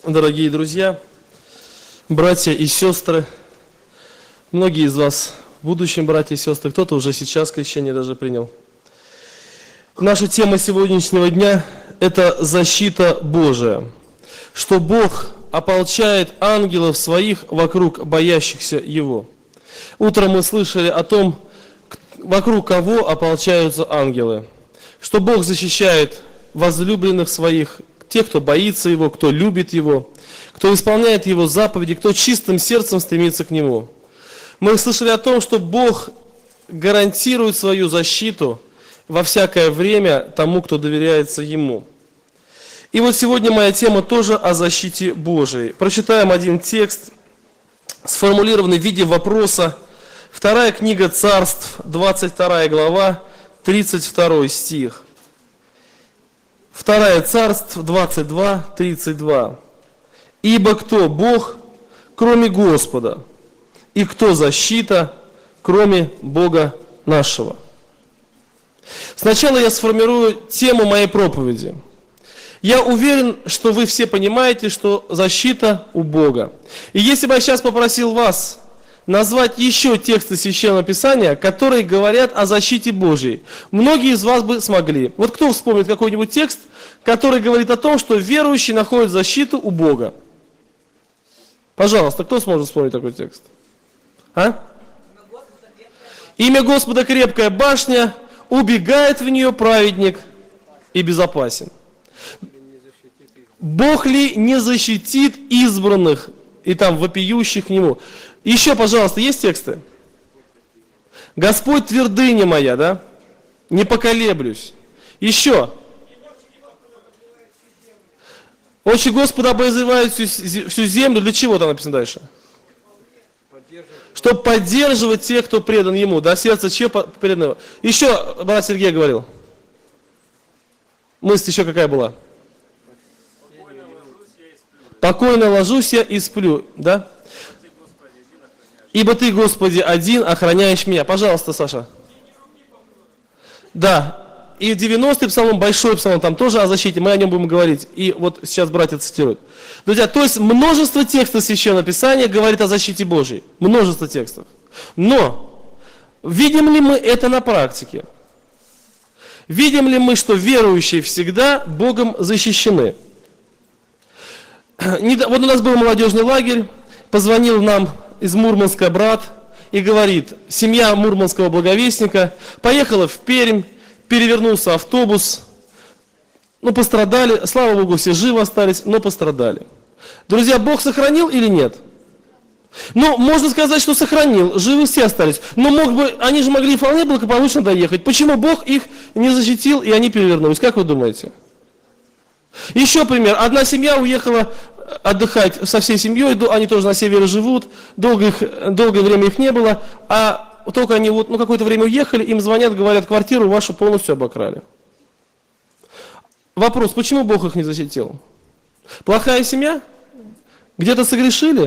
Дорогие друзья, братья и сестры, многие из вас в будущем братья и сестры, кто-то уже сейчас крещение даже принял. Наша тема сегодняшнего дня – это защита Божия, что Бог ополчает ангелов своих вокруг боящихся Его. Утром мы слышали о том, вокруг кого ополчаются ангелы, что Бог защищает возлюбленных своих, тех, кто боится Его, кто любит Его, кто исполняет Его заповеди, кто чистым сердцем стремится к Нему. Мы слышали о том, что Бог гарантирует свою защиту во всякое время тому, кто доверяется Ему. И вот сегодня моя тема тоже о защите Божией. Прочитаем один текст, сформулированный в виде вопроса. Вторая книга Царств, 22 глава, 32 стих. 2 Царств, 22, 32. «Ибо кто Бог, кроме Господа, и кто защита, кроме Бога нашего?» Сначала я сформирую тему моей проповеди. Я уверен, что вы все понимаете, что защита у Бога. И если бы я сейчас попросил вас назвать еще тексты Священного Писания, которые говорят о защите Божьей, многие из вас бы смогли. Вот кто вспомнит какой-нибудь текст, который говорит о том, что верующий находит защиту у Бога? Пожалуйста, кто сможет вспомнить такой текст? А? Имя Господа крепкая башня, убегает в нее праведник и безопасен. Бог ли не защитит избранных и там вопиющих к Нему? Еще, пожалуйста, есть тексты? Господь твердыня моя, да? Не поколеблюсь. Еще. Очи Господа обозревают всю землю. Для чего там написано дальше? Чтобы поддерживать тех, кто предан Ему. Да, сердце чье предано Ему. Еще, брат Сергей говорил. Мысль еще какая была? Покойно ложусь я и сплю. Да? Ибо Ты, Господи, один охраняешь меня. Пожалуйста, Саша. Да. И 90-й псалом, большой псалом, там тоже о защите, мы о нем будем говорить. И вот сейчас братья цитируют. Друзья, то есть множество текстов Священного Писания говорит о защите Божьей. Множество текстов. Но, видим ли мы это на практике? Видим ли мы, что верующие всегда Богом защищены? Вот у нас был молодежный лагерь, позвонил нам из Мурманска брат и говорит, семья мурманского благовестника поехала в Пермь, перевернулся автобус, пострадали, слава Богу, все живы остались, но пострадали. Друзья, Бог сохранил или нет? Можно сказать, что сохранил, живы все остались, но они же могли вполне благополучно доехать. Почему Бог их не защитил и они перевернулись? Как вы думаете? Еще пример. Одна семья уехала отдыхать со всей семьей, они тоже на севере живут, долгое время их не было, а только они какое-то время уехали, им звонят, говорят, квартиру вашу полностью обокрали. Вопрос, почему Бог их не защитил? Плохая семья? Где-то согрешили?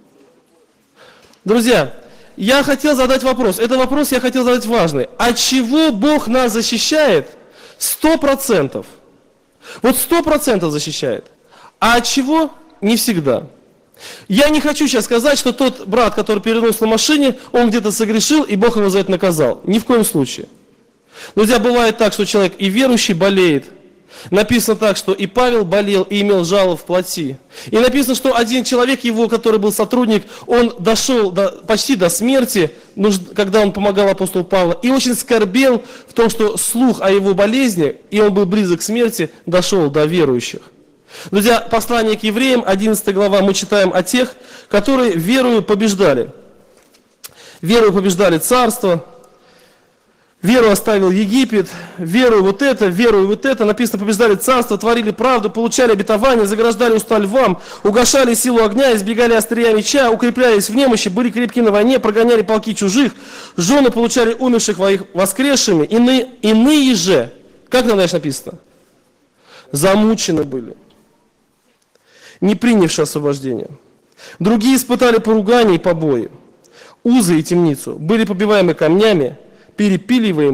Друзья, я хотел задать вопрос, это вопрос я хотел задать важный. От чего Бог нас защищает? 100%. Вот 100% защищает. А от чего? Не всегда. Я не хочу сейчас сказать, что тот брат, который перевернулся на машине, он где-то согрешил, и Бог его за это наказал. Ни в коем случае. Друзья, бывает так, что человек и верующий болеет. Написано так, что и Павел болел, и имел жало в плоти. И написано, что один человек его, который был сотрудник, он дошел почти до смерти, когда он помогал апостолу Павлу, и очень скорбел в том, что слух о его болезни, и он был близок к смерти, дошел до верующих. Друзья, послание к евреям, 11 глава, мы читаем о тех, которые верою побеждали. Верою побеждали царство, веру оставил Египет, верою вот это. Написано, побеждали царство, творили правду, получали обетование, заграждали уста львам, угошали силу огня, избегали острия меча, укреплялись в немощи, были крепки на войне, прогоняли полки чужих, жены получали умерших воскресшими, иные же, как нам дальше написано? Замучены были, не принявшие освобождения. Другие испытали поругание и побои, узы и темницу, были побиваемы камнями, перепиливаемы,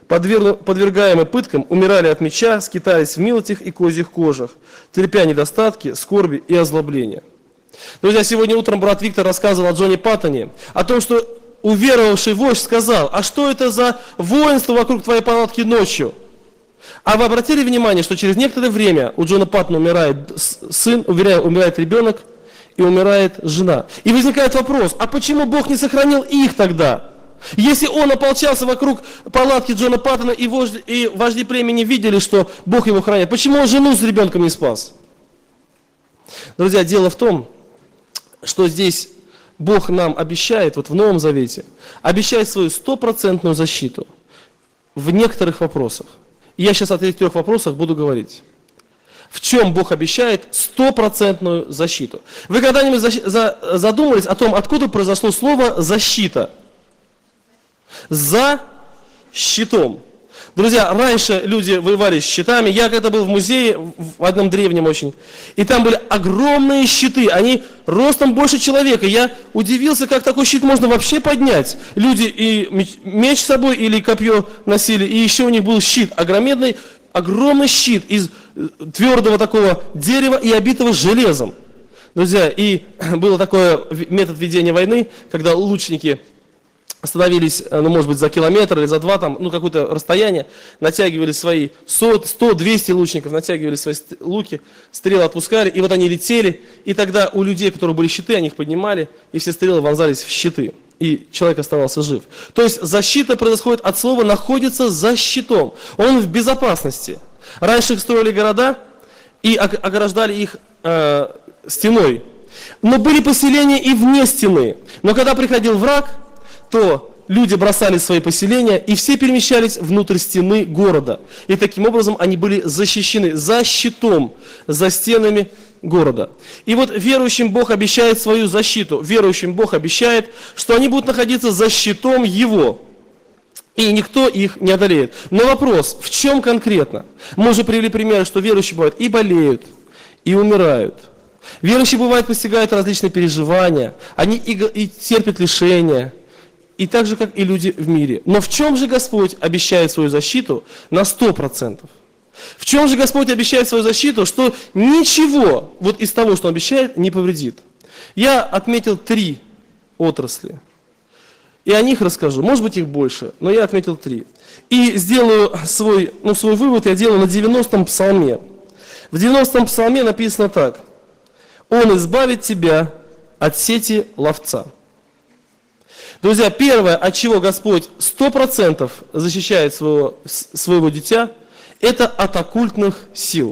подвергаемые пыткам, умирали от меча, скитались в милотях и козьих кожах, терпя недостатки, скорби и озлобления. Друзья, сегодня утром брат Виктор рассказывал о Джоне Паттоне, о том, что уверовавший вождь сказал: а что это за воинство вокруг твоей палатки ночью? А вы обратили внимание, что через некоторое время у Джона Паттона умирает сын, умирает ребенок и умирает жена. И возникает вопрос: а почему Бог не сохранил их тогда? Если он ополчался вокруг палатки Джона Паттона, и вожди племени видели, что Бог его хранит, почему он жену с ребенком не спас? Друзья, дело в том, что здесь Бог нам обещает, вот в Новом Завете, обещает свою 100% защиту в некоторых вопросах. И я сейчас о этих 3 вопросах буду говорить. В чем Бог обещает 100% защиту? Вы когда-нибудь задумывались о том, откуда произошло слово «защита»? За щитом. Друзья, раньше люди воевали с щитами. Я когда был в музее, в одном древнем очень, и там были огромные щиты, они ростом больше человека. Я удивился, как такой щит можно вообще поднять. Люди и меч с собой или копье носили, и еще у них был щит, огромный щит из твердого такого дерева и обитого железом. Друзья, и был такой метод ведения войны, когда лучники становились, может быть, за километр или за 2, какое-то расстояние, натягивали свои 100-200 лучников, натягивали свои луки, стрелы отпускали, и вот они летели, и тогда у людей, которые были щиты, они их поднимали, и все стрелы вонзались в щиты, и человек оставался жив. То есть защита происходит от слова «находится за щитом», он в безопасности. Раньше их строили города и ограждали их стеной, но были поселения и вне стены, но когда приходил враг, то люди бросали свои поселения, и все перемещались внутрь стены города. И таким образом они были защищены за щитом, за стенами города. И вот верующим Бог обещает свою защиту. Верующим Бог обещает, что они будут находиться за щитом Его. И никто их не одолеет. Но вопрос, в чем конкретно? Мы уже привели пример, что верующие бывают и болеют, и умирают. Верующие бывают постигают различные переживания, они и терпят лишения, и так же, как и люди в мире. Но в чем же Господь обещает свою защиту на 100%? В чем же Господь обещает свою защиту, что ничего вот из того, что Он обещает, не повредит? Я отметил 3 отрасли. И о них расскажу. Может быть, их больше, но я отметил 3. И сделаю свой вывод я делаю на 90-м псалме. В 90-м псалме написано так: «Он избавит тебя от сети ловца». Друзья, первое, от чего Господь 100% защищает своего дитя, это от оккультных сил.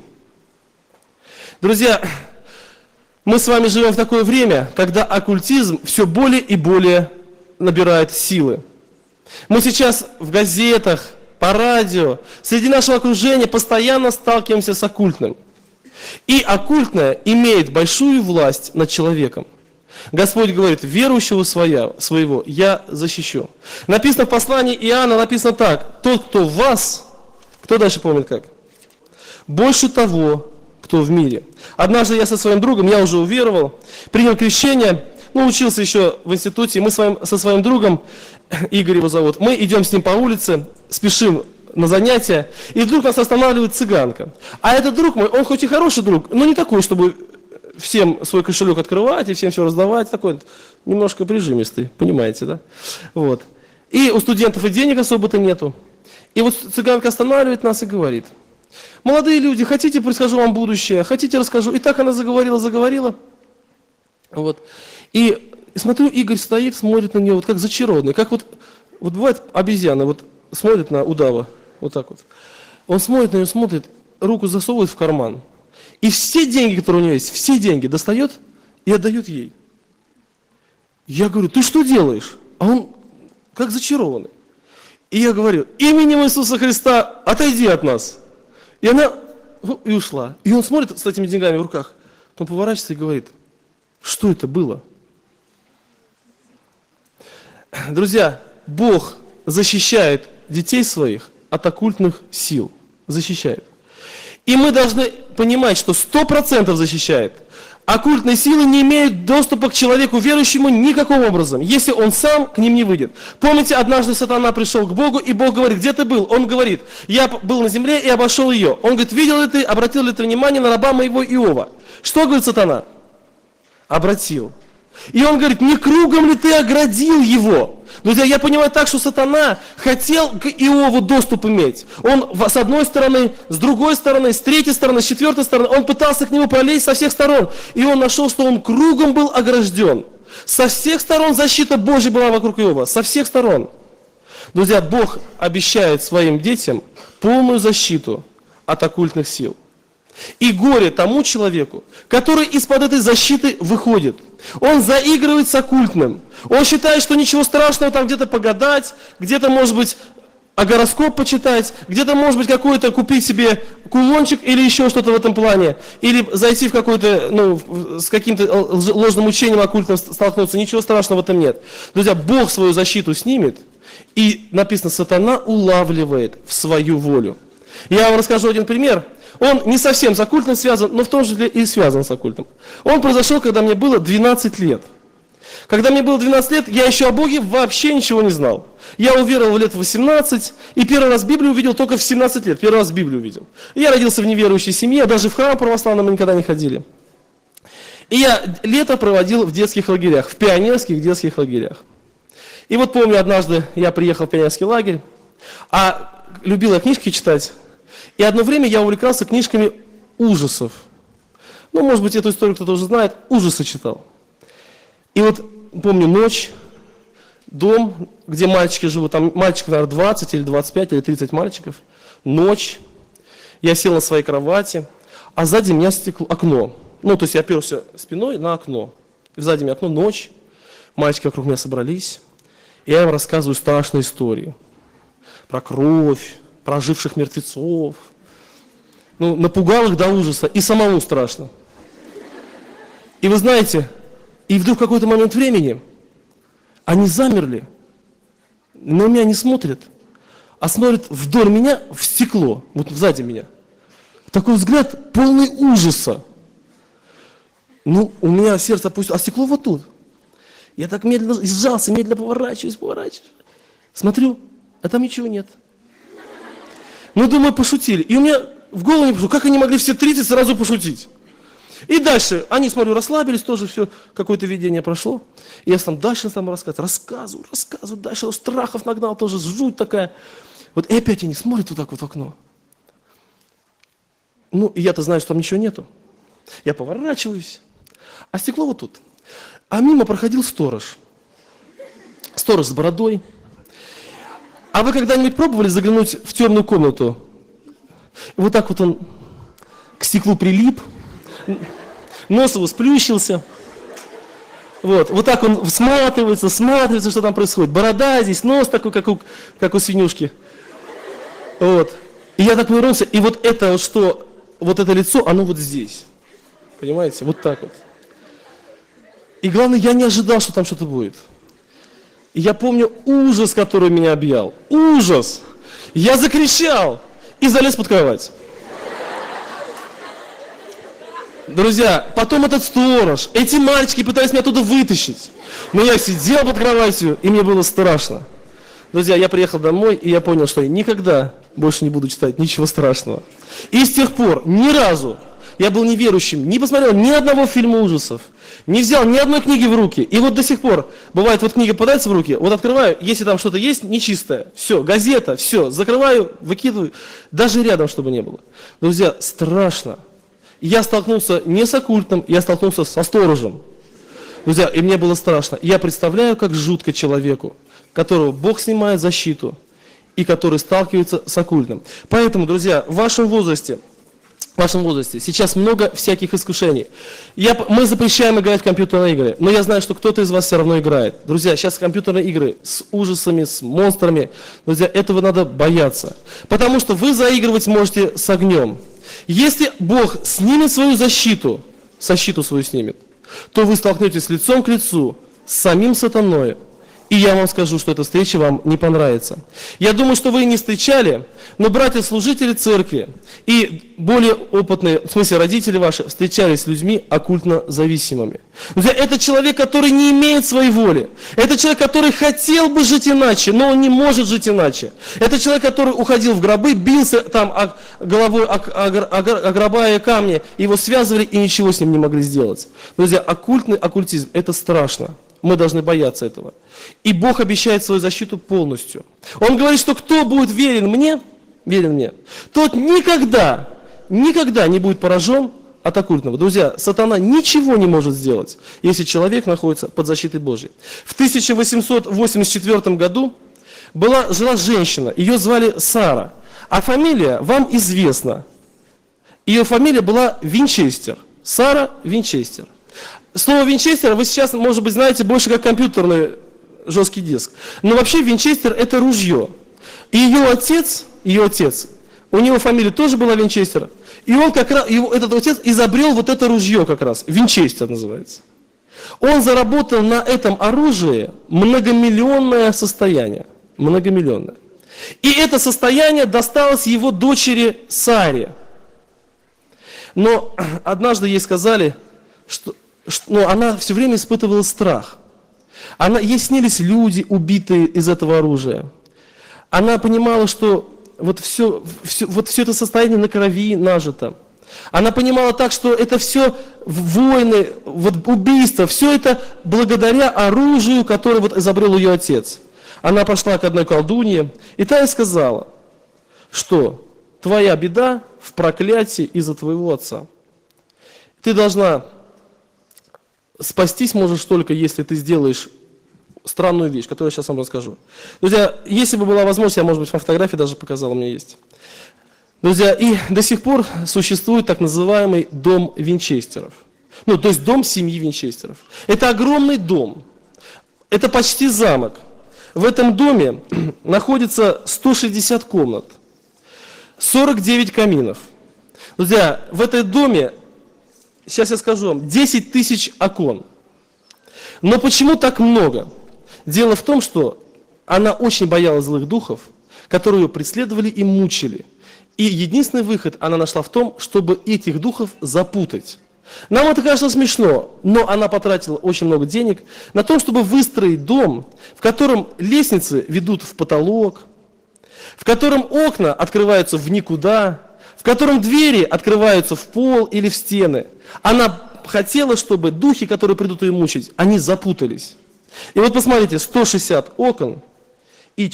Друзья, мы с вами живем в такое время, когда оккультизм все более и более набирает силы. Мы сейчас в газетах, по радио, среди нашего окружения постоянно сталкиваемся с оккультным. И оккультное имеет большую власть над человеком. Господь говорит: верующего своего я защищу. Написано в послании Иоанна, написано так: тот, кто в вас, кто дальше помнит как? Больше того, кто в мире. Однажды я со своим другом, я уже уверовал, принял крещение, учился еще в институте, мы со своим другом, Игорь его зовут, мы идем с ним по улице, спешим на занятия, и вдруг нас останавливает цыганка. А этот друг мой, он хоть и хороший друг, но не такой, чтобы всем свой кошелек открывать и всем все раздавать, такой немножко прижимистый, понимаете, да? Вот. И у студентов и денег особо-то нету. И вот цыганка останавливает нас и говорит: молодые люди, хотите, расскажу вам будущее, хотите, расскажу. И так она заговорила. Вот. И смотрю, Игорь стоит, смотрит на нее, вот как зачарованный, как вот бывает обезьяна, вот смотрит на удава, вот так вот. Он смотрит на нее, смотрит, руку засовывает в карман. И все деньги, которые у него есть, все деньги достает и отдает ей. Я говорю: ты что делаешь? А он как зачарованный. И я говорю: именем Иисуса Христа отойди от нас. И она и ушла. И он смотрит с этими деньгами в руках. Он поворачивается и говорит: что это было? Друзья, Бог защищает детей своих от оккультных сил. Защищает. И мы должны понимать, что 100% защищает. оккультные силы не имеют доступа к человеку верующему никаким образом, если он сам к ним не выйдет. Помните, однажды сатана пришел к Богу, и Бог говорит: где ты был? Он говорит: я был на земле и обошел ее. Он говорит: видел ли ты, обратил ли ты внимание на раба моего Иова? Что говорит сатана? Обратил. И он говорит: не кругом ли ты оградил его? Друзья, я понимаю так, что сатана хотел к Иову доступ иметь. Он с одной стороны, с другой стороны, с третьей стороны, с четвертой стороны, он пытался к нему пролезть со всех сторон. И он нашел, что он кругом был огражден. Со всех сторон защита Божья была вокруг Иова, со всех сторон. Друзья, Бог обещает своим детям полную защиту от оккультных сил. И горе тому человеку, который из-под этой защиты выходит. Он заигрывает с оккультным. Он считает, что ничего страшного там где-то погадать, где-то, может быть, гороскоп почитать, где-то, может быть, какой-то купить себе кулончик или еще что-то в этом плане, или зайти в какой-то, с каким-то ложным учением оккультным столкнуться. Ничего страшного в этом нет. Друзья, Бог свою защиту снимет, и написано, сатана улавливает в свою волю. Я вам расскажу один пример. Он не совсем с оккультом связан, но в том числе и связан с оккультом. Он произошел, когда мне было 12 лет. Когда мне было 12 лет, я еще о Боге вообще ничего не знал. Я уверовал лет в 18, и первый раз Библию увидел только в 17 лет. Первый раз Библию увидел. Я родился в неверующей семье, даже в храм православный мы никогда не ходили. И я лето проводил в детских лагерях, в пионерских детских лагерях. И вот помню, однажды я приехал в пионерский лагерь, а любил я книжки читать. И одно время я увлекался книжками ужасов. Может быть, эту историю кто-то уже знает. Ужасы читал. И вот помню ночь, дом, где мальчики живут. Там мальчиков, наверное, 20 или 25 или 30 мальчиков. Ночь. Я сел на своей кровати, а сзади меня окно. То есть я оперся спиной на окно. И сзади меня окно, ночь. Мальчики вокруг меня собрались. И я им рассказываю страшную историю. Про кровь, про оживших мертвецов. Напугал их до ужаса, и самому страшно. И вы знаете, и вдруг в какой-то момент времени они замерли, на меня не смотрят, а смотрят вдоль меня в стекло, вот сзади меня. Такой взгляд полный ужаса. У меня сердце опустилось, а стекло вот тут. Я так медленно сжался, медленно поворачиваюсь. Смотрю, а там ничего нет. Думаю, пошутили. И у меня в голову не пришло, как они могли все 30 сразу пошутить. И дальше, они, смотрю, расслабились, тоже все, какое-то видение прошло. И я дальше рассказываю, дальше страхов нагнал, тоже жуть такая. И опять они смотрят вот так вот в окно. И я-то знаю, что там ничего нету. Я поворачиваюсь, а стекло вот тут. А мимо проходил сторож. Сторож с бородой. А вы когда-нибудь пробовали заглянуть в темную комнату? Вот так вот он к стеклу прилип, нос его сплющился. Вот так он всматривается, что там происходит. Борода здесь, нос такой, как у свинюшки. И я так повернулся, и вот это лицо, оно вот здесь. Понимаете? Вот так вот. И главное, я не ожидал, что там что-то будет. И я помню ужас, который меня объял. Ужас! Я закричал и залез под кровать. Друзья, потом этот сторож, эти мальчики пытались меня оттуда вытащить. Но я сидел под кроватью, и мне было страшно. Друзья, я приехал домой, и я понял, что я никогда больше не буду читать ничего страшного. И с тех пор ни разу я был неверующим, не посмотрел ни одного фильма ужасов, не взял ни одной книги в руки. И до сих пор, бывает, книга попадается в руки, открываю, если там что-то есть нечистое, все, газета, все, закрываю, выкидываю, даже рядом, чтобы не было. Друзья, страшно. Я столкнулся не с оккультом, я столкнулся со сторожем. Друзья, и мне было страшно. Я представляю, как жутко человеку, которого Бог снимает защиту, и который сталкивается с оккультным. Поэтому, друзья, в вашем возрасте сейчас много всяких искушений. Мы запрещаем играть в компьютерные игры, но я знаю, что кто-то из вас все равно играет. Друзья, сейчас компьютерные игры с ужасами, с монстрами. Друзья, этого надо бояться. Потому что вы заигрывать можете с огнем. Если Бог снимет свою защиту свою снимет, то вы столкнетесь лицом к лицу с самим сатаной И я вам скажу, что эта встреча вам не понравится. Я думаю, что вы не встречали, но братья-служители церкви и более опытные, в смысле родители ваши, встречались с людьми оккультно зависимыми. Друзья, это человек, который не имеет своей воли. Это человек, который хотел бы жить иначе, но он не может жить иначе. Это человек, который уходил в гробы, бился там головой о гроба и камни, его связывали и ничего с ним не могли сделать. Друзья, оккультизм – это страшно. Мы должны бояться этого. И Бог обещает свою защиту полностью. Он говорит, что кто будет верен мне, тот никогда не будет поражен от оккультного. Друзья, сатана ничего не может сделать, если человек находится под защитой Божьей. В 1884 году жила женщина, ее звали Сара, а фамилия вам известна. Ее фамилия была Винчестер. Сара Винчестер. Слово Винчестер вы сейчас, может быть, знаете больше как компьютерный жесткий диск. Но вообще Винчестер – это ружье. И ее отец, у него фамилия тоже была Винчестер. И он как раз, этот отец изобрел вот это ружье как раз. Винчестер называется. Он заработал на этом оружии многомиллионное состояние. Многомиллионное. И это состояние досталось его дочери Саре. Но однажды ей сказали, что она все время испытывала страх. Ей снились люди, убитые из этого оружия. Она понимала, что вот все это состояние на крови нажито. Она понимала так, что это все войны, убийства, все это благодаря оружию, которое изобрел ее отец. Она пошла к одной колдунье, и та ей сказала, что твоя беда в проклятии из-за твоего отца. Ты должна спастись можешь только, если ты сделаешь странную вещь, которую я сейчас вам расскажу. Друзья, если бы была возможность, я, может быть, фотографии даже показал, у меня есть. Друзья, и до сих пор существует так называемый дом Винчестеров. То есть дом семьи Винчестеров. Это огромный дом. Это почти замок. В этом доме находится 160 комнат, 49 каминов. Друзья, в этом доме, сейчас я скажу вам, 10 тысяч окон. Но почему так много? Дело в том, что она очень боялась злых духов, которые ее преследовали и мучили. И единственный выход она нашла в том, чтобы этих духов запутать. Нам это кажется смешно, но она потратила очень много денег на то, чтобы выстроить дом, в котором лестницы ведут в потолок, в котором окна открываются в никуда, в котором двери открываются в пол или в стены. Она хотела, чтобы духи, которые придут ее мучить, они запутались. И вот посмотрите, 160 окон и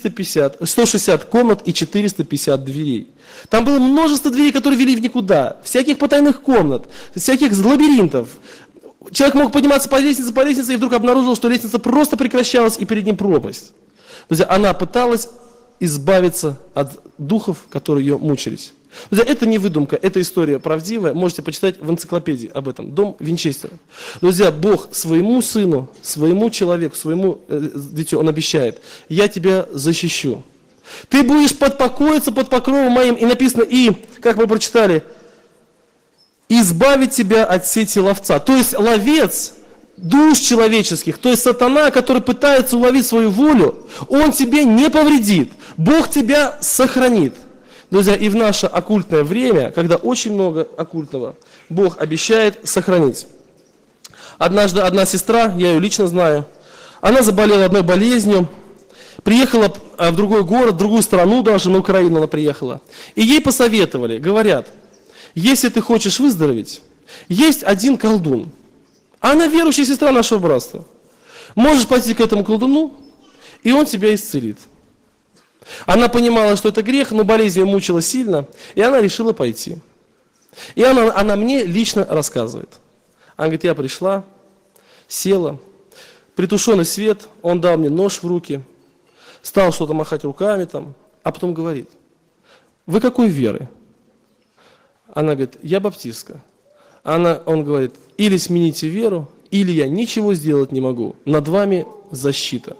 160 комнат и 450 дверей. Там было множество дверей, которые вели в никуда, всяких потайных комнат, всяких лабиринтов. Человек мог подниматься по лестнице, и вдруг обнаружил, что лестница просто прекращалась, и перед ним пропасть. Друзья, она пыталась избавиться от духов, которые ее мучились. Друзья, это не выдумка, это история правдивая. Можете почитать в энциклопедии об этом. Дом Винчестера. Друзья, Бог своему сыну, своему человеку, своему дитю, Он обещает: я тебя защищу. Ты будешь подпокоиться под покровом моим. И написано, и, как мы прочитали, избавить тебя от сети ловца. То есть ловец душ человеческих, то есть сатана, который пытается уловить свою волю, он тебе не повредит. Бог тебя сохранит. Друзья, и в наше оккультное время, когда очень много оккультного, Бог обещает сохранить. Однажды одна сестра, я ее лично знаю, она заболела одной болезнью, приехала в другой город, в другую страну даже, на Украину она приехала. И ей посоветовали, говорят, если ты хочешь выздороветь, есть один колдун. Она верующая сестра нашего братства. Можешь пойти к этому колдуну, и он тебя исцелит. Она понимала, что это грех, но болезнь ее мучила сильно, и она решила пойти. И она мне лично рассказывает. Она говорит, я пришла, села, притушенный свет, он дал мне нож в руки, стал что-то махать руками там, а потом говорит, вы какой веры? Она говорит, я баптистка. Он говорит, или смените веру, или я ничего сделать не могу, над вами защита.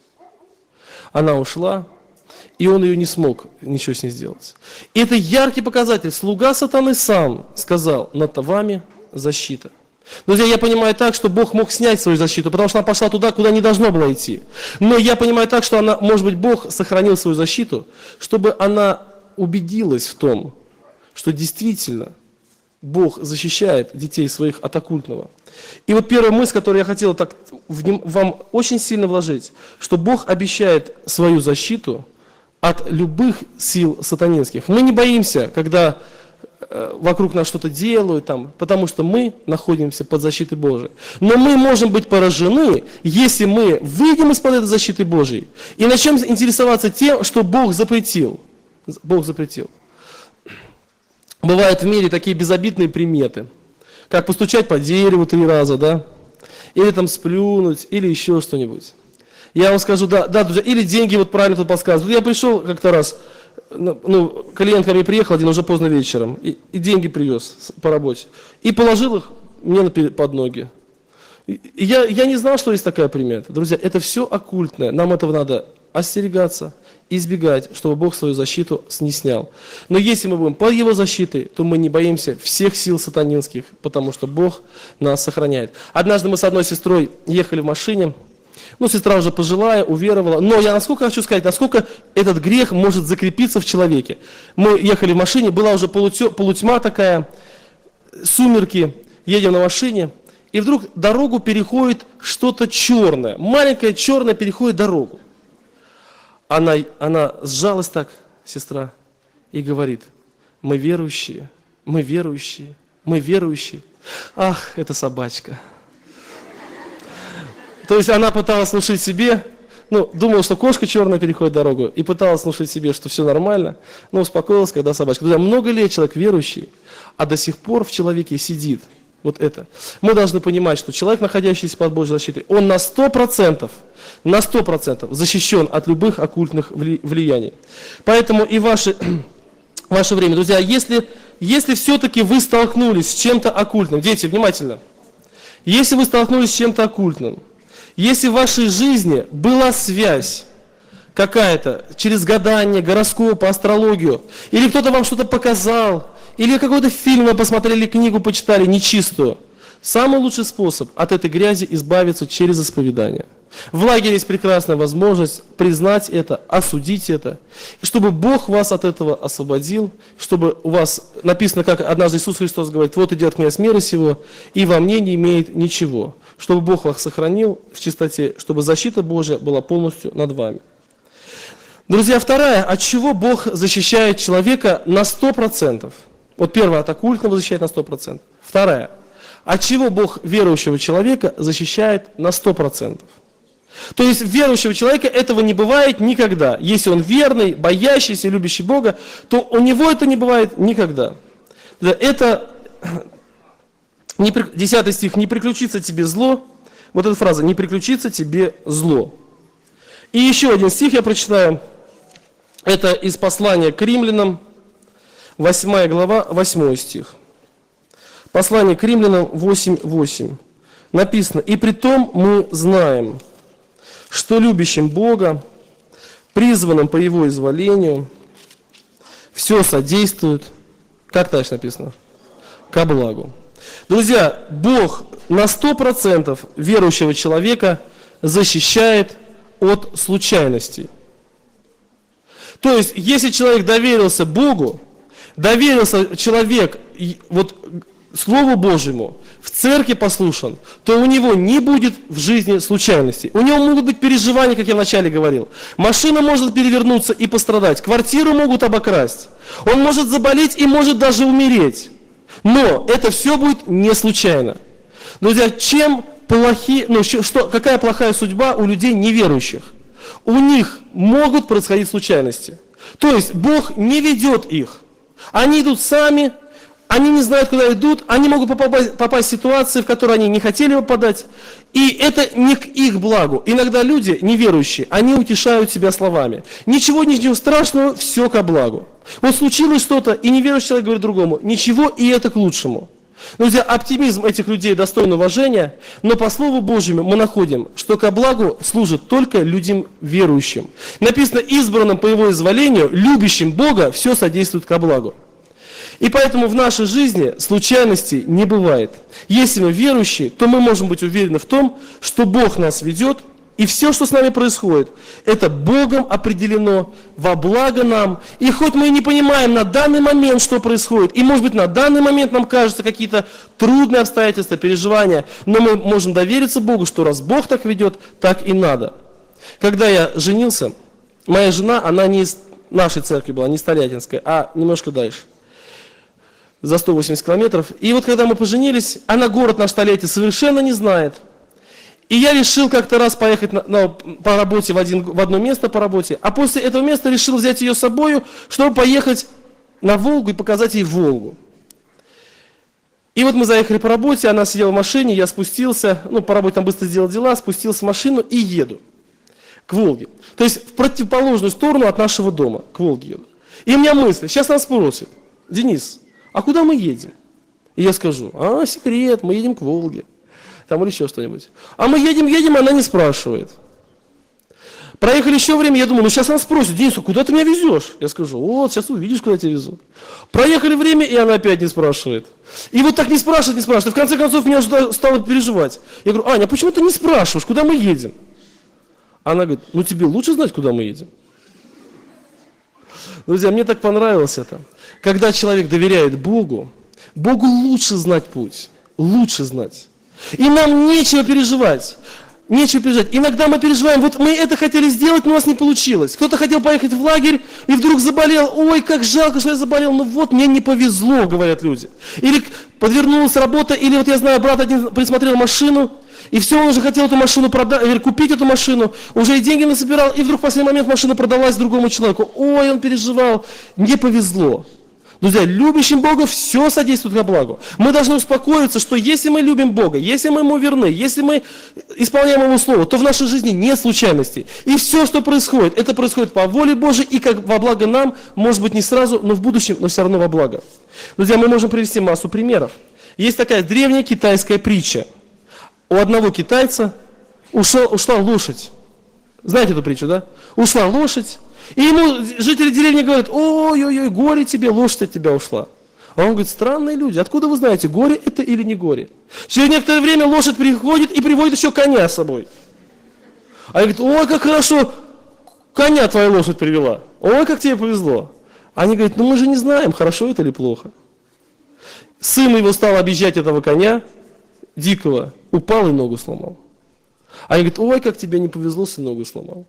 Она ушла, и он ее не смог ничего с ней сделать. И это яркий показатель. Слуга сатаны сам сказал, над вами защита. Друзья, я понимаю так, что Бог мог снять свою защиту, потому что она пошла туда, куда не должно было идти. Но я понимаю так, что она, может быть, Бог сохранил свою защиту, чтобы она убедилась в том, что действительно Бог защищает детей своих от оккультного. И вот первая мысль, которую я хотел так вам очень сильно вложить, что Бог обещает свою защиту от любых сил сатанинских. Мы не боимся, когда вокруг нас что-то делают, потому что мы находимся под защитой Божией. Но мы можем быть поражены, если мы выйдем из-под этой защиты Божией и начнем интересоваться тем, что Бог запретил. Бог запретил. Бывают в мире такие безобидные приметы, как постучать по дереву 3 раза, да, или сплюнуть, или еще что-нибудь. Я вам скажу, да, друзья, или деньги, вот правильно тут подсказывают. Я пришел как-то раз, клиент ко мне приехал один уже поздно вечером, и деньги привез по работе, и положил их мне под ноги. И я не знал, что есть такая примета. Друзья, это все оккультное, нам этого надо остерегаться, избегать, чтобы Бог свою защиту не снял. Но если мы будем под Его защитой, то мы не боимся всех сил сатанинских, потому что Бог нас сохраняет. Однажды мы с одной сестрой ехали в машине, сестра уже пожилая, уверовала, но я хочу сказать, насколько этот грех может закрепиться в человеке. Мы ехали в машине, была уже полутьма такая, сумерки, едем на машине, и вдруг дорогу переходит что-то черное, маленькое черное переходит дорогу. Она сжалась так, сестра, и говорит: мы верующие, мы верующие, мы верующие. Ах, это собачка. То есть она пыталась внушить себе, думала, что кошка черная переходит дорогу, и пыталась внушить себе, что все нормально, но успокоилась, когда собачка. Друзья, много лет человек верующий, а до сих пор в человеке сидит вот это. Мы должны понимать, что человек, находящийся под Божьей защитой, он на 100% защищен от любых оккультных влияний. Поэтому и ваше время, друзья, если все-таки вы столкнулись с чем-то оккультным, дети, внимательно, если вы столкнулись с чем-то оккультным, если в вашей жизни была связь какая-то через гадание, гороскоп, астрологию, или кто-то вам что-то показал, или какой-то фильм вы посмотрели, книгу почитали нечистую, самый лучший способ от этой грязи избавиться через исповедание. В лагере есть прекрасная возможность признать это, осудить это, и чтобы Бог вас от этого освободил, чтобы у вас написано, как однажды Иисус Христос говорит: вот идет к мне с мира сего, и во мне не имеет ничего. Чтобы Бог вас сохранил в чистоте, чтобы защита Божья была полностью над вами. Друзья, вторая, от чего Бог защищает человека на 100%. Вот первая, от оккультного защищает на 100%. Вторая, от чего Бог верующего человека защищает на 100%. То есть верующего человека этого не бывает никогда. Если он верный, боящийся, любящий Бога, то у него это не бывает никогда. Это 10 стих: «Не приключится тебе зло». Вот эта фраза: «Не приключится тебе зло». И еще один стих я прочитаю. Это из послания к римлянам, 8 глава, 8 стих. Послание к римлянам 8:8. Написано: «И притом мы знаем, что любящим Бога, призванным по Его изволению, все содействует». Как дальше написано? Ко благу. Друзья, Бог на 100% верующего человека защищает от случайностей. То есть, если человек доверился Богу, доверился человек Слову Божьему, в церкви послушан, то у него не будет в жизни случайностей. У него могут быть переживания, как я вначале говорил. Машина может перевернуться и пострадать, квартиру могут обокрасть, он может заболеть и может даже умереть. Но это все будет не случайно. Друзья, какая плохая судьба у людей неверующих? У них могут происходить случайности. То есть Бог не ведет их. Они идут сами, они не знают, куда идут, они могут попасть в ситуации, в которые они не хотели попадать. И это не к их благу. Иногда люди, неверующие, они утешают себя словами: ничего страшного, все ко благу. Вот случилось что-то, и неверующий человек говорит другому: ничего, и это к лучшему. Друзья, оптимизм этих людей достоин уважения, но по Слову Божьему мы находим, что ко благу служит только людям верующим. Написано: избранным по Его изволению, любящим Бога, все содействует ко благу. И поэтому в нашей жизни случайностей не бывает. Если мы верующие, то мы можем быть уверены в том, что Бог нас ведет, и все, что с нами происходит, это Богом определено во благо нам. И хоть мы и не понимаем на данный момент, что происходит, и может быть на данный момент нам кажутся какие-то трудные обстоятельства, переживания, но мы можем довериться Богу, что раз Бог так ведет, так и надо. Когда я женился, моя жена, она не из нашей церкви была, не Столятинской, а немножко дальше, за 180 километров. И вот когда мы поженились, она город наш Тольятти совершенно не знает. И я решил как-то раз поехать по работе в одно место по работе, а после этого места решил взять ее с собой, чтобы поехать на Волгу и показать ей Волгу. И вот мы заехали по работе, она сидела в машине, я спустился, по работе там быстро сделал дела, спустился в машину и еду к Волге. То есть в противоположную сторону от нашего дома, к Волге еду. И у меня мысль, сейчас нас спросят: Денис, а куда мы едем? И я скажу: секрет, мы едем к Волге. Там или еще что-нибудь. А мы едем, она не спрашивает. Проехали еще время, я думаю, сейчас она спросит: Денис, а куда ты меня везешь? Я скажу: вот, сейчас увидишь, куда я тебя везу. Проехали время, и она опять не спрашивает. И вот так не спрашивает. И в конце концов меня уже стало переживать. Я говорю: Аня, а почему ты не спрашиваешь, куда мы едем? Она говорит: тебе лучше знать, куда мы едем. Друзья, мне так понравилось это. Когда человек доверяет Богу, Богу лучше знать путь, лучше знать. И нам нечего переживать. Иногда мы переживаем: вот мы это хотели сделать, но у нас не получилось. Кто-то хотел поехать в лагерь и вдруг заболел. Ой, как жалко, что я заболел. Мне не повезло, говорят люди. Или подвернулась работа, или я знаю, брат один присмотрел машину, и все, он уже хотел эту машину продать, или купить эту машину, уже и деньги насобирал, и вдруг в последний момент машина продалась другому человеку. Ой, он переживал, не повезло. Друзья, любящим Бога все содействует ко благу. Мы должны успокоиться, что если мы любим Бога, если мы Ему верны, если мы исполняем Его Слово, то в нашей жизни нет случайностей. И все, что происходит, это происходит по воле Божией и как во благо нам, может быть не сразу, но в будущем, но все равно во благо. Друзья, мы можем привести массу примеров. Есть такая древняя китайская притча. У одного китайца ушла лошадь. Знаете эту притчу, да? Ушла лошадь. И ему жители деревни говорят: ой-ой-ой, горе тебе, лошадь от тебя ушла. А он говорит: странные люди, откуда вы знаете, горе это или не горе? Через некоторое время лошадь приходит и приводит еще коня с собой. А они говорят: ой, как хорошо, коня твоя лошадь привела. Ой, как тебе повезло. Они говорят: мы же не знаем, хорошо это или плохо. Сын его стал объезжать этого коня, дикого, упал и ногу сломал. Они говорят: ой, как тебе не повезло, сын ногу сломал.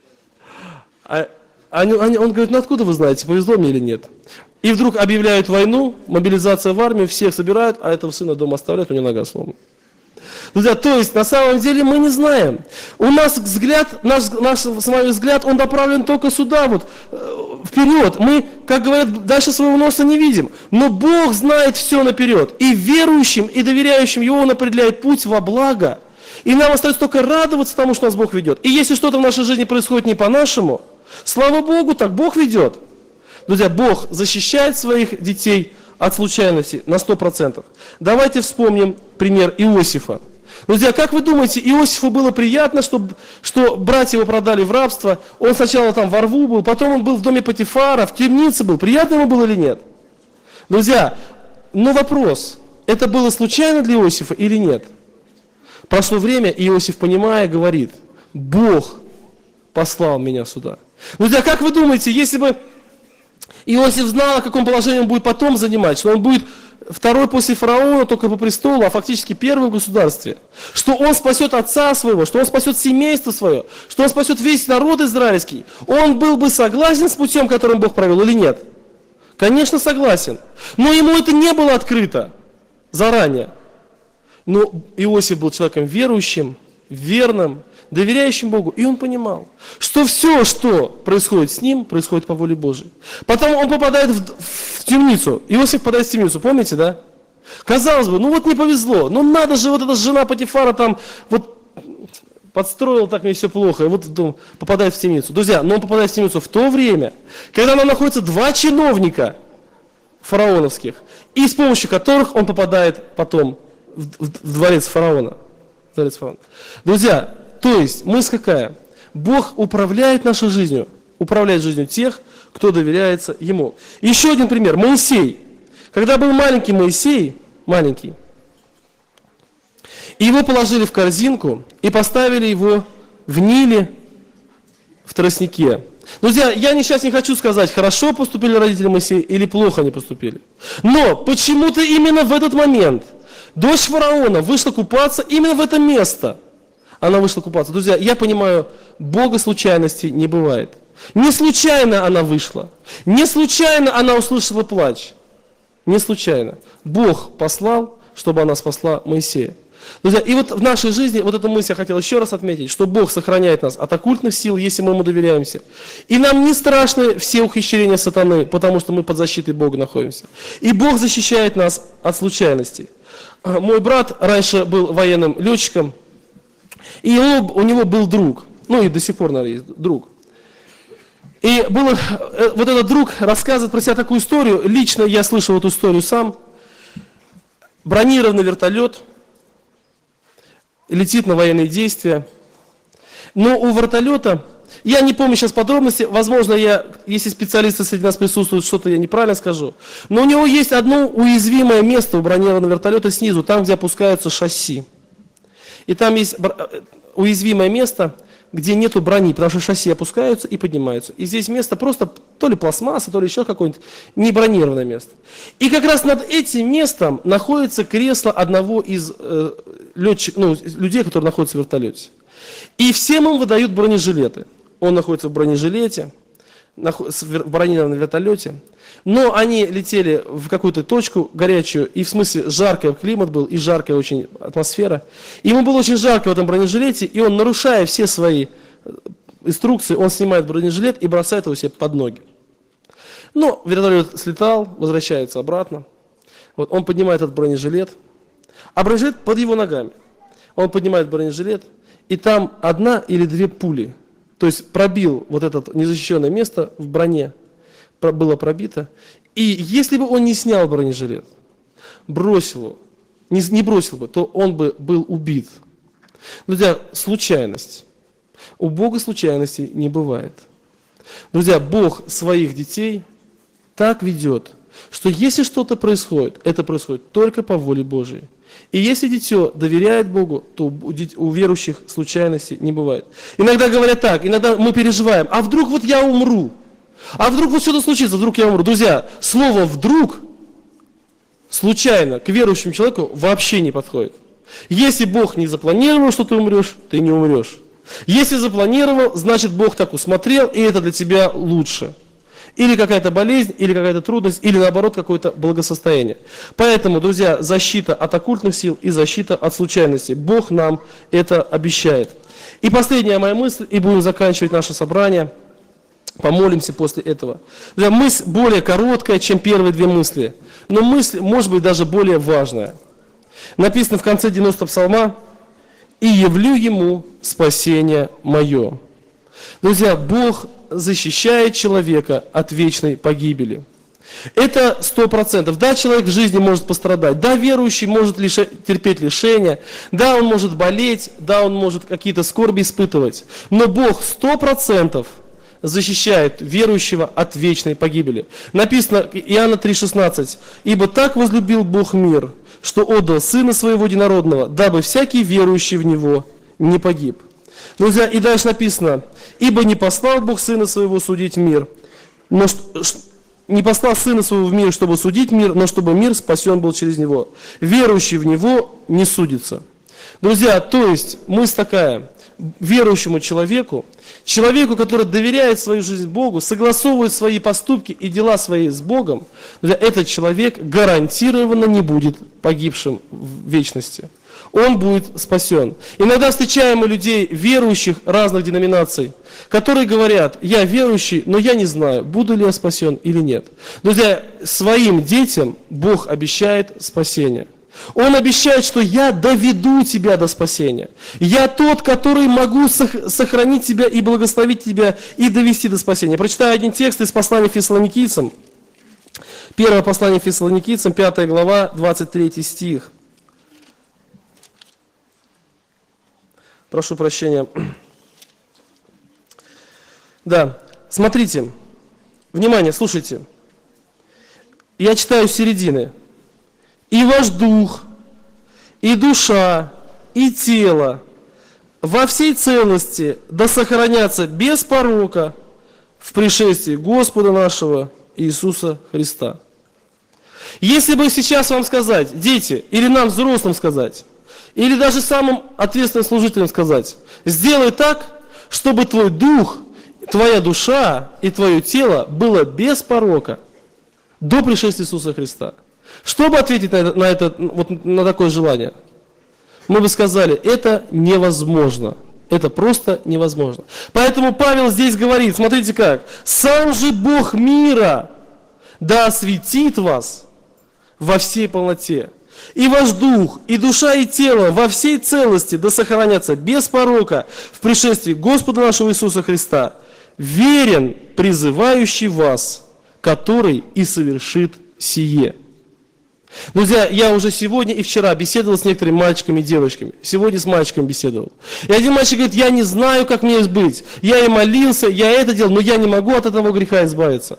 Он говорит: откуда вы знаете, повезло мне или нет? И вдруг объявляют войну, мобилизация в армию, всех собирают, а этого сына дома оставляют, у него нога сломана. Друзья, то есть на самом деле мы не знаем. У нас взгляд, наш с вами взгляд, он направлен только сюда, вперед. Мы, как говорят, дальше своего носа не видим. Но Бог знает все наперед. И верующим, и доверяющим Его Он определяет путь во благо. И нам остается только радоваться тому, что нас Бог ведет. И если что-то в нашей жизни происходит не по-нашему, слава Богу, так Бог ведет. Друзья, Бог защищает своих детей от случайностей на 100%. Давайте вспомним пример Иосифа. Друзья, как вы думаете, Иосифу было приятно, что братья его продали в рабство? Он сначала там во рву был, потом он был в доме Потифара, в темнице был. Приятно ему было или нет? Друзья, вопрос, это было случайно для Иосифа или нет? Прошло время, и Иосиф, понимая, говорит: Бог послал меня сюда. Друзья, как вы думаете, если бы Иосиф знал, о каком положении он будет потом занимать, что он будет второй после фараона, только по престолу, а фактически первый в государстве, что он спасет отца своего, что он спасет семейство свое, что он спасет весь народ израильский, он был бы согласен с путем, которым Бог провел, или нет? Конечно, согласен. Но ему это не было открыто заранее. Но Иосиф был человеком верующим, верным, доверяющим Богу, и он понимал, что все, что происходит с ним, происходит по воле Божией. Потом он попадает в темницу. Иосиф попадает в темницу, помните, да? Казалось бы, не повезло, надо же, эта жена Потифара там подстроила, так мне все плохо, и попадает в темницу. Друзья, но он попадает в темницу в то время, когда там находятся два чиновника фараоновских, и с помощью которых он попадает потом в дворец фараона. Друзья, то есть мысль какая? Бог управляет нашей жизнью, управляет жизнью тех, кто доверяется Ему. Еще один пример. Моисей. Когда был маленький Моисей, маленький, и его положили в корзинку и поставили его в Ниле, в тростнике. Друзья, я сейчас не хочу сказать, хорошо поступили родители Моисея или плохо они поступили. Но почему-то именно в этот момент дочь фараона вышла купаться именно в это место. Она вышла купаться. Друзья, я понимаю, Бога случайностей не бывает. Не случайно она вышла. Не случайно она услышала плач. Не случайно. Бог послал, чтобы она спасла Моисея. Друзья, и вот в нашей жизни, вот эту мысль я хотел еще раз отметить, что Бог сохраняет нас от оккультных сил, если мы ему доверяемся. И нам не страшны все ухищрения сатаны, потому что мы под защитой Бога находимся. И Бог защищает нас от случайностей. Мой брат раньше был военным летчиком, и у него был друг, ну и до сих пор, наверное, есть друг. И вот этот друг рассказывает про себя такую историю, лично я слышал эту историю сам. Бронированный вертолет летит на военные действия, но у вертолета, я не помню сейчас подробности, возможно, если специалисты среди нас присутствуют, что-то я неправильно скажу, но у него есть одно уязвимое место у бронированного вертолета снизу, там, где опускаются шасси. И там есть уязвимое место, где нету брони, потому что шасси опускаются и поднимаются. И здесь место просто то ли пластмасса, то ли еще какое-нибудь не бронированное место. И как раз над этим местом находится кресло одного из людей, которые находятся в вертолете. И всем им выдают бронежилеты. Он находится в бронежилете, в бронированном вертолете. Но они летели в какую-то точку горячую, и в смысле жаркий климат был, и жаркая очень атмосфера. Ему было очень жарко в этом бронежилете, и он, нарушая все свои инструкции, он снимает бронежилет и бросает его себе под ноги. Но вертолет слетал, возвращается обратно. Вот он поднимает этот бронежилет, а бронежилет под его ногами. Он поднимает бронежилет, и там 1 или 2 пули, то есть пробил вот это незащищенное место в броне, было пробито. И если бы он не снял бронежилет, бросил его, не бросил бы, то он бы был убит. Друзья, случайность. У Бога случайностей не бывает. Друзья, Бог своих детей так ведет, что если что-то происходит, это происходит только по воле Божией. И если дитё доверяет Богу, то у верующих случайностей не бывает. Иногда говорят так, иногда мы переживаем, а вдруг вот я умру? А вдруг вот что-то случится, вдруг я умру? Друзья, слово «вдруг» случайно к верующему человеку вообще не подходит. Если Бог не запланировал, что ты умрешь, ты не умрешь. Если запланировал, значит Бог так усмотрел, и это для тебя лучше. Или какая-то болезнь, или какая-то трудность, или наоборот какое-то благосостояние. Поэтому, друзья, защита от оккультных сил и защита от случайностей. Бог нам это обещает. И последняя моя мысль, и будем заканчивать наше собрание. Помолимся после этого. Друзья, мысль более короткая, чем первые 2 мысли. Но мысль, может быть, даже более важная. Написано в конце 90-го псалма: «И явлю ему спасение мое». Друзья, Бог защищает человека от вечной погибели. Это 100%. Да, человек в жизни может пострадать. Да, верующий может терпеть лишения. Да, он может болеть. Да, он может какие-то скорби испытывать. Но Бог 100% защищает верующего от вечной погибели. Написано Иоанна 3,16. «Ибо так возлюбил Бог мир, что отдал Сына Своего Единородного, дабы всякий верующий в Него не погиб». Друзья, и дальше написано: «Ибо не послал Бог Сына Своего судить мир, но не послал Сына Своего в мир, чтобы судить мир, но чтобы мир спасен был через Него. Верующий в Него не судится». Друзья, то есть мысль такая: верующему человеку, который доверяет свою жизнь Богу, согласовывает свои поступки и дела свои с Богом, этот человек гарантированно не будет погибшим в вечности. Он будет спасен. Иногда встречаем мы людей, верующих разных деноминаций, которые говорят: я верующий, но я не знаю, буду ли я спасен или нет. Друзья, своим детям Бог обещает спасение. Он обещает, что я доведу тебя до спасения. Я тот, который могу сохранить тебя и благословить тебя и довести до спасения. Прочитаю один текст из послания Фессалоникийцам. Первое послание Фессалоникийцам, 5 глава, 23 стих. Прошу прощения. Да, смотрите. Внимание, слушайте. я читаю с середины. И ваш дух, и душа, и тело во всей целости да сохранятся без порока в пришествии Господа нашего Иисуса Христа. Если бы сейчас вам сказать, дети, или нам, взрослым сказать, или даже самым ответственным служителям сказать, сделай так, чтобы твой дух, твоя душа и твое тело было без порока до пришествия Иисуса Христа. Чтобы ответить на такое желание, мы бы сказали, это невозможно. Это просто невозможно. Поэтому Павел здесь говорит, смотрите как, сам же Бог мира да осветит вас во всей полноте. И ваш дух, и душа, и тело во всей целости да сохранятся без порока в пришествии Господа нашего Иисуса Христа, верен призывающий вас, который и совершит сие. Друзья, я уже сегодня и вчера беседовал с некоторыми мальчиками и девочками. Сегодня с мальчиком беседовал. И один мальчик говорит, я не знаю, как мне быть. Я и молился, я это делал, но я не могу от этого греха избавиться.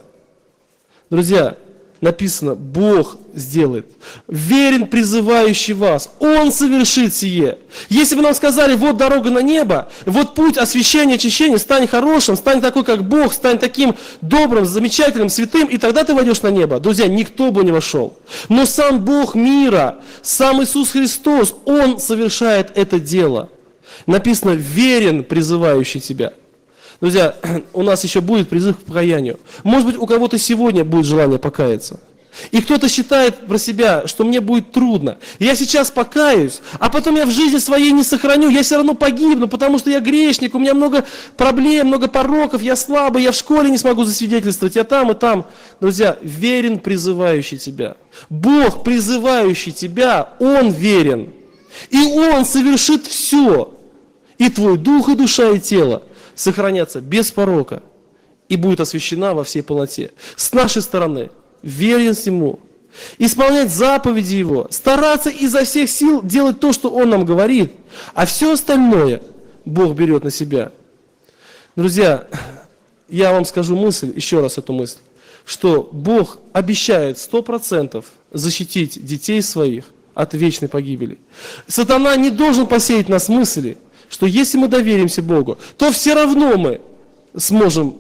Друзья, написано, Бог сделает. Верен призывающий вас. Он совершит сие. Если бы нам сказали, вот дорога на небо, вот путь освящения, очищения, стань хорошим, стань такой, как Бог, стань таким добрым, замечательным, святым, и тогда ты войдешь на небо. Друзья, никто бы не вошел. Но сам Бог мира, сам Иисус Христос, Он совершает это дело. Написано, верен призывающий тебя. Друзья, у нас еще будет призыв к покаянию. Может быть, у кого-то сегодня будет желание покаяться. И кто-то считает про себя, что мне будет трудно. Я сейчас покаюсь, а потом я в жизни своей не сохраню. Я все равно погибну, потому что я грешник, у меня много проблем, много пороков, я слабый, я в школе не смогу засвидетельствовать, я там и там. Друзья, верен призывающий тебя. Бог, призывающий тебя, Он верен. И Он совершит все. И твой дух, и душа, и тело сохранятся без порока и будет освящена во всей полноте. С нашей стороны, верен Ему, исполнять заповеди Его, стараться изо всех сил делать то, что Он нам говорит, а все остальное Бог берет на себя. Друзья, я вам скажу мысль, еще раз эту мысль, что Бог обещает 100% защитить детей своих от вечной погибели. Сатана не должен посеять в нас мысли, что если мы доверимся Богу, то все равно мы сможем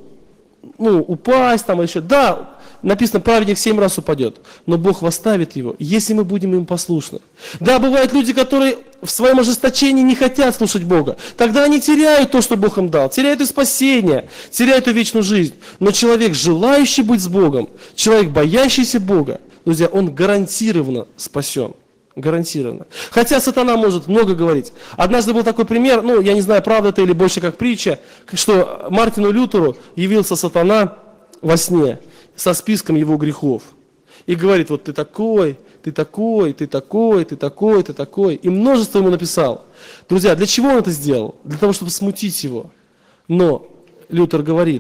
упасть там еще. Да, написано, праведник 7 раз упадет, но Бог восставит его, если мы будем ему послушны. Да, бывают люди, которые в своем ожесточении не хотят слушать Бога. Тогда они теряют то, что Бог им дал, теряют и спасение, теряют и вечную жизнь. Но человек, желающий быть с Богом, человек, боящийся Бога, друзья, он гарантированно спасен. Гарантированно. Хотя сатана может много говорить. Однажды был такой пример, я не знаю, правда это или больше как притча, что Мартину Лютеру явился сатана во сне со списком его грехов. И говорит, вот ты такой, ты такой, ты такой, ты такой, ты такой. И множество ему написал. Друзья, для чего он это сделал? Для того, чтобы смутить его. Но Лютер говорит,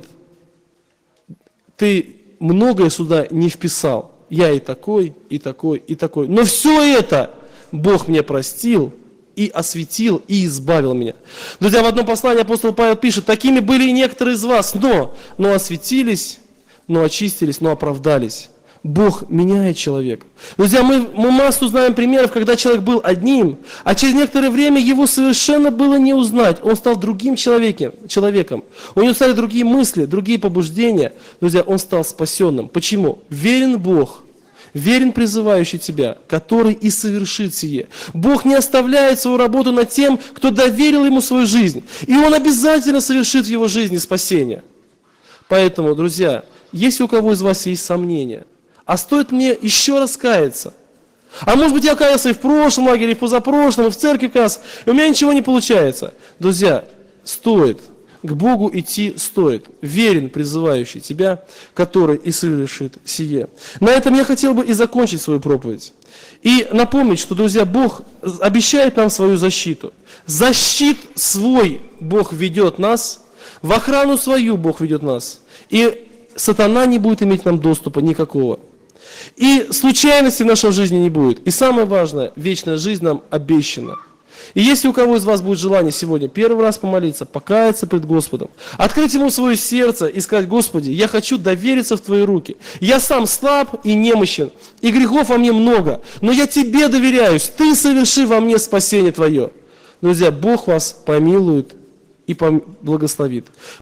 ты многое сюда не вписал. Я и такой, и такой, и такой. Но все это Бог мне простил и осветил, и избавил меня. Друзья, в одном послании апостол Павел пишет, такими были и некоторые из вас, но осветились, но очистились, но оправдались. Бог меняет человека. Друзья, мы массу знаем примеров, когда человек был одним, а через некоторое время его совершенно было не узнать. Он стал другим человеком. У него стали другие мысли, другие побуждения. Друзья, он стал спасенным. Почему? Верен Бог, верен призывающий тебя, который и совершит сие. Бог не оставляет свою работу над тем, кто доверил ему свою жизнь. И он обязательно совершит в его жизни спасение. Поэтому, друзья, если у кого из вас есть сомнения, а стоит мне еще раз каяться. А может быть, я каялся и в прошлом лагере, и в позапрошлом, и в церкви каялся, и у меня ничего не получается. Друзья, стоит, к Богу идти стоит. Верен призывающий тебя, который и совершит сие. На этом я хотел бы и закончить свою проповедь. И напомнить, что, друзья, Бог обещает нам свою защиту. Защит свой Бог ведет нас, в охрану свою Бог ведет нас. И сатана не будет иметь нам доступа никакого. И случайностей в нашей жизни не будет. И самое важное, вечная жизнь нам обещана. И если у кого из вас будет желание сегодня первый раз помолиться, покаяться пред Господом, открыть Ему свое сердце и сказать: Господи, я хочу довериться в Твои руки. Я сам слаб и немощен, и грехов во мне много, но я Тебе доверяюсь, Ты соверши во мне спасение Твое. Друзья, Бог вас помилует и благословит.